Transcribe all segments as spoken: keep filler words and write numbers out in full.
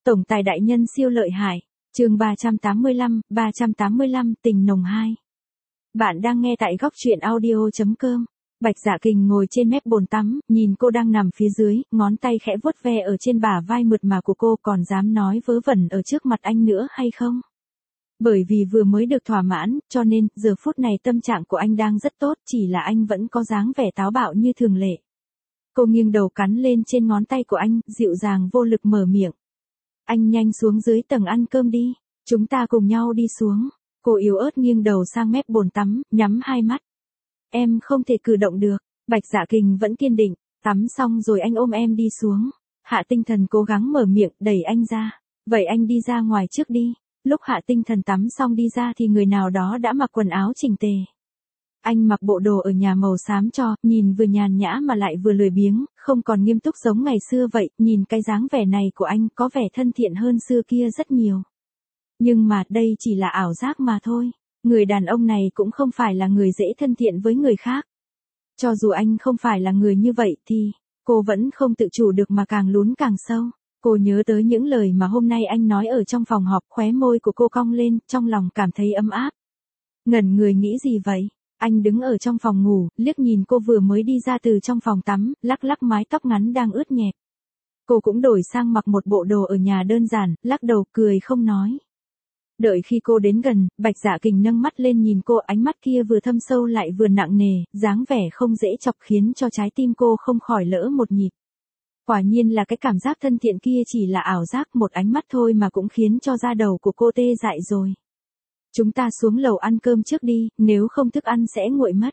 Tổng tài đại nhân siêu lợi hại. Chương ba trăm tám mươi lăm, ba trăm tám mươi lăm tình nồng hai. Bạn đang nghe tại góc truyện audio chấm com. Bạch Dạ Kình ngồi trên mép bồn tắm, nhìn cô đang nằm phía dưới, ngón tay khẽ vuốt ve ở trên bả vai mượt mà của cô, còn dám nói vớ vẩn ở trước mặt anh nữa hay không? Bởi vì vừa mới được thỏa mãn, cho nên, giờ phút này tâm trạng của anh đang rất tốt, chỉ là anh vẫn có dáng vẻ táo bạo như thường lệ. Cô nghiêng đầu cắn lên trên ngón tay của anh, dịu dàng vô lực mở miệng. Anh nhanh xuống dưới tầng ăn cơm đi, chúng ta cùng nhau đi xuống. Cô yếu ớt nghiêng đầu sang mép bồn tắm, nhắm hai mắt. Em không thể cử động được. Bạch Dạ Kình vẫn kiên định. Tắm xong rồi anh ôm em đi xuống. Hạ Tinh Thần cố gắng mở miệng, đẩy anh ra. Vậy anh đi ra ngoài trước đi. Lúc Hạ Tinh Thần tắm xong đi ra thì người nào đó đã mặc quần áo chỉnh tề. Anh mặc bộ đồ ở nhà màu xám cho, nhìn vừa nhàn nhã mà lại vừa lười biếng, không còn nghiêm túc giống ngày xưa vậy, nhìn cái dáng vẻ này của anh có vẻ thân thiện hơn xưa kia rất nhiều. Nhưng mà đây chỉ là ảo giác mà thôi, người đàn ông này cũng không phải là người dễ thân thiện với người khác. Cho dù anh không phải là người như vậy thì, cô vẫn không tự chủ được mà càng lún càng sâu. Cô nhớ tới những lời mà hôm nay anh nói ở trong phòng họp, khóe môi của cô cong lên, trong lòng cảm thấy ấm áp. Ngẩn người nghĩ gì vậy? Anh đứng ở trong phòng ngủ, liếc nhìn cô vừa mới đi ra từ trong phòng tắm, lắc lắc mái tóc ngắn đang ướt nhẹp. Cô cũng đổi sang mặc một bộ đồ ở nhà đơn giản, lắc đầu cười không nói. Đợi khi cô đến gần, Bạch Dạ Kình nâng mắt lên nhìn cô, ánh mắt kia vừa thâm sâu lại vừa nặng nề, dáng vẻ không dễ chọc khiến cho trái tim cô không khỏi lỡ một nhịp. Quả nhiên là cái cảm giác thân thiện kia chỉ là ảo giác, một ánh mắt thôi mà cũng khiến cho da đầu của cô tê dại rồi. Chúng ta xuống lầu ăn cơm trước đi, nếu không thức ăn sẽ nguội mất.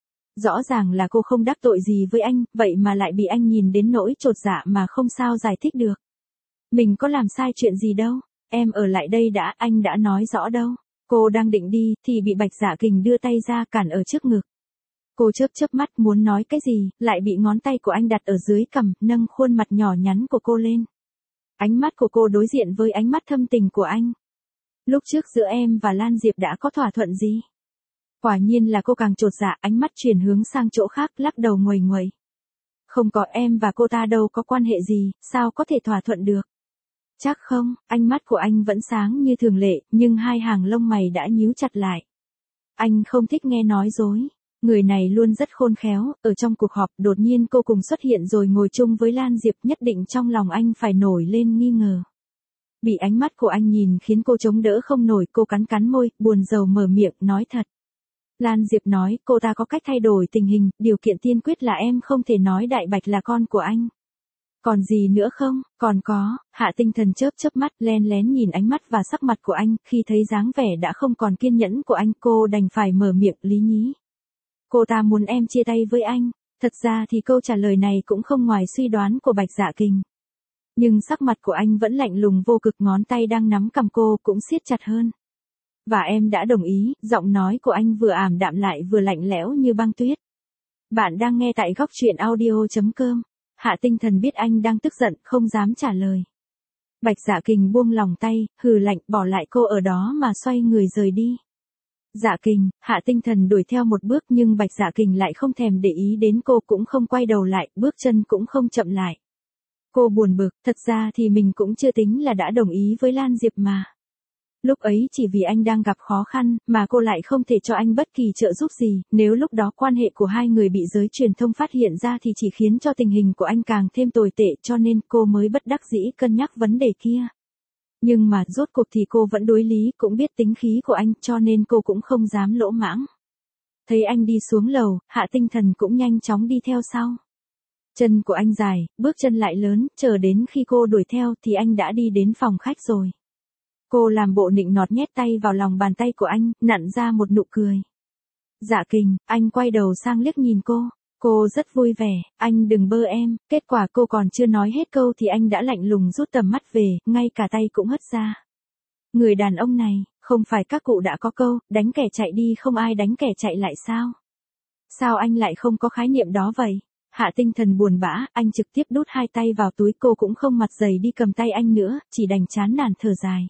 Rõ ràng là cô không đắc tội gì với anh, vậy mà lại bị anh nhìn đến nỗi chột dạ mà không sao giải thích được. Mình có làm sai chuyện gì đâu, em ở lại đây đã, anh đã nói rõ đâu. Cô đang định đi, thì bị Bạch Dạ Kình đưa tay ra cản ở trước ngực. Cô chớp chớp mắt muốn nói cái gì, lại bị ngón tay của anh đặt ở dưới cằm, nâng khuôn mặt nhỏ nhắn của cô lên. Ánh mắt của cô đối diện với ánh mắt thâm tình của anh. Lúc trước giữa em và Lan Diệp đã có thỏa thuận gì? Quả nhiên là cô càng chột dạ, ánh mắt chuyển hướng sang chỗ khác, lắc đầu nguầy nguầy. Không có, em và cô ta đâu có quan hệ gì, sao có thể thỏa thuận được? Chắc không, ánh mắt của anh vẫn sáng như thường lệ, nhưng hai hàng lông mày đã nhíu chặt lại. Anh không thích nghe nói dối. Người này luôn rất khôn khéo, ở trong cuộc họp đột nhiên cô cùng xuất hiện rồi ngồi chung với Lan Diệp, nhất định trong lòng anh phải nổi lên nghi ngờ. Bị ánh mắt của anh nhìn khiến cô chống đỡ không nổi, cô cắn cắn môi, buồn rầu mở miệng, nói thật. Lan Diệp nói, cô ta có cách thay đổi tình hình, điều kiện tiên quyết là em không thể nói Đại Bạch là con của anh. Còn gì nữa không? Còn có, Hạ Tinh Thần chớp chớp mắt, len lén nhìn ánh mắt và sắc mặt của anh, khi thấy dáng vẻ đã không còn kiên nhẫn của anh, cô đành phải mở miệng lý nhí. Cô ta muốn em chia tay với anh. Thật ra thì câu trả lời này cũng không ngoài suy đoán của Bạch Dạ Kình. Nhưng sắc mặt của anh vẫn lạnh lùng vô cực, ngón tay đang nắm cằm cô cũng siết chặt hơn. Và em đã đồng ý, giọng nói của anh vừa ảm đạm lại vừa lạnh lẽo như băng tuyết. Bạn đang nghe tại góc truyện audio chấm com. Hạ Tinh Thần biết anh đang tức giận, không dám trả lời. Bạch Dạ Kình buông lòng tay, hừ lạnh, bỏ lại cô ở đó mà xoay người rời đi. Dạ Kình, Hạ Tinh Thần đuổi theo một bước nhưng Bạch Dạ Kình lại không thèm để ý đến cô, cũng không quay đầu lại, bước chân cũng không chậm lại. Cô buồn bực, thật ra thì mình cũng chưa tính là đã đồng ý với Lan Diệp mà. Lúc ấy chỉ vì anh đang gặp khó khăn, mà cô lại không thể cho anh bất kỳ trợ giúp gì, nếu lúc đó quan hệ của hai người bị giới truyền thông phát hiện ra thì chỉ khiến cho tình hình của anh càng thêm tồi tệ, cho nên cô mới bất đắc dĩ cân nhắc vấn đề kia. Nhưng mà rốt cuộc thì cô vẫn đối lý, cũng biết tính khí của anh, cho nên cô cũng không dám lỗ mãng. Thấy anh đi xuống lầu, Hạ Tinh Thần cũng nhanh chóng đi theo sau. Chân của anh dài, bước chân lại lớn, chờ đến khi cô đuổi theo thì anh đã đi đến phòng khách rồi. Cô làm bộ nịnh nọt nhét tay vào lòng bàn tay của anh, nặn ra một nụ cười. Dạ Kình, anh quay đầu sang liếc nhìn cô. Cô rất vui vẻ, anh đừng bơ em. Kết quả cô còn chưa nói hết câu thì anh đã lạnh lùng rút tầm mắt về, ngay cả tay cũng hất ra. Người đàn ông này, không phải các cụ đã có câu, đánh kẻ chạy đi không ai đánh kẻ chạy lại sao? Sao anh lại không có khái niệm đó vậy? Hạ Tinh Thần buồn bã, anh trực tiếp đút hai tay vào túi, cô cũng không mặt dày đi cầm tay anh nữa, chỉ đành chán nản thở dài.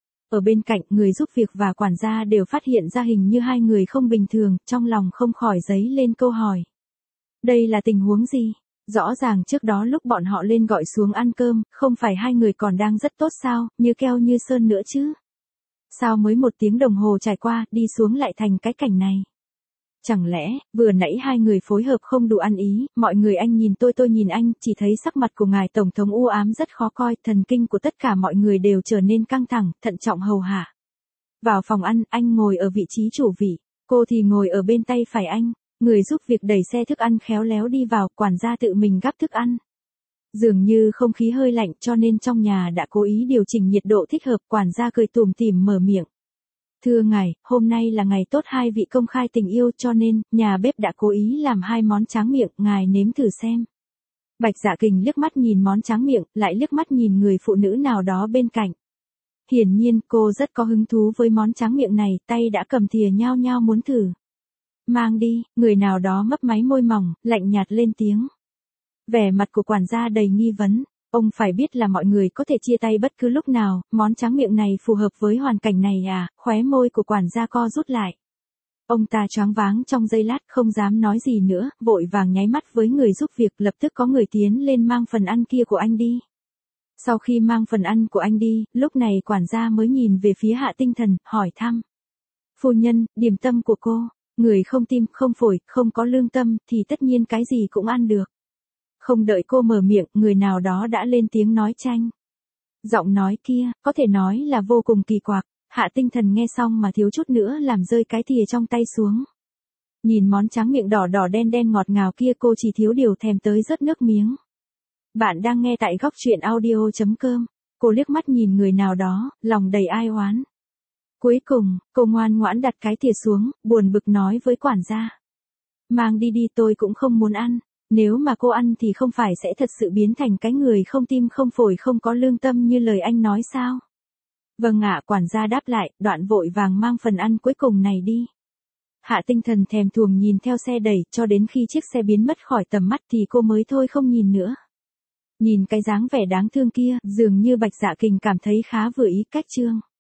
Ở bên cạnh, người giúp việc và quản gia đều phát hiện ra hình như hai người không bình thường, trong lòng không khỏi dấy lên câu hỏi. Đây là tình huống gì? Rõ ràng trước đó lúc bọn họ lên gọi xuống ăn cơm, không phải hai người còn đang rất tốt sao, như keo như sơn nữa chứ. Sao mới một tiếng đồng hồ trải qua, đi xuống lại thành cái cảnh này. Chẳng lẽ, vừa nãy hai người phối hợp không đủ ăn ý, mọi người anh nhìn tôi tôi nhìn anh, chỉ thấy sắc mặt của ngài Tổng thống u ám rất khó coi, thần kinh của tất cả mọi người đều trở nên căng thẳng, thận trọng hầu hạ. Vào phòng ăn, anh ngồi ở vị trí chủ vị, cô thì ngồi ở bên tay phải anh, người giúp việc đẩy xe thức ăn khéo léo đi vào, quản gia tự mình gắp thức ăn. Dường như không khí hơi lạnh cho nên trong nhà đã cố ý điều chỉnh nhiệt độ thích hợp, quản gia cười tủm tỉm mở miệng. Thưa ngài, hôm nay là ngày tốt hai vị công khai tình yêu cho nên, nhà bếp đã cố ý làm hai món tráng miệng, ngài nếm thử xem. Bạch Dạ Kình liếc mắt nhìn món tráng miệng, lại liếc mắt nhìn người phụ nữ nào đó bên cạnh. Hiển nhiên, cô rất có hứng thú với món tráng miệng này, tay đã cầm thìa nhao nhao muốn thử. Mang đi, người nào đó mấp máy môi mỏng, lạnh nhạt lên tiếng. Vẻ mặt của quản gia đầy nghi vấn. Ông phải biết là mọi người có thể chia tay bất cứ lúc nào, món tráng miệng này phù hợp với hoàn cảnh này à, khóe môi của quản gia co rút lại. Ông ta choáng váng trong giây lát không dám nói gì nữa, vội vàng nháy mắt với người giúp việc, lập tức có người tiến lên mang phần ăn kia của anh đi. Sau khi mang phần ăn của anh đi, lúc này quản gia mới nhìn về phía Hạ Tinh Thần, hỏi thăm. Phu nhân, điểm tâm của cô, người không tim, không phổi, không có lương tâm, thì tất nhiên cái gì cũng ăn được. Không đợi cô mở miệng, người nào đó đã lên tiếng nói tranh. Giọng nói kia, có thể nói là vô cùng kỳ quặc. Hạ Tinh Thần nghe xong mà thiếu chút nữa làm rơi cái thìa trong tay xuống. Nhìn món tráng miệng đỏ đỏ đen đen ngọt ngào kia cô chỉ thiếu điều thèm tới rớt nước miếng. Bạn đang nghe tại góc truyện audio chấm com. Cô liếc mắt nhìn người nào đó, lòng đầy ai oán. Cuối cùng, cô ngoan ngoãn đặt cái thìa xuống, buồn bực nói với quản gia. Mang đi đi, tôi cũng không muốn ăn. Nếu mà cô ăn thì không phải sẽ thật sự biến thành cái người không tim không phổi không có lương tâm như lời anh nói sao? Vâng ạ, quản gia đáp lại, đoạn vội vàng mang phần ăn cuối cùng này đi. Hạ Tinh Thần thèm thuồng nhìn theo xe đẩy, cho đến khi chiếc xe biến mất khỏi tầm mắt thì cô mới thôi không nhìn nữa. Nhìn cái dáng vẻ đáng thương kia, dường như Bạch Dạ Kình cảm thấy khá vừa ý cách trương.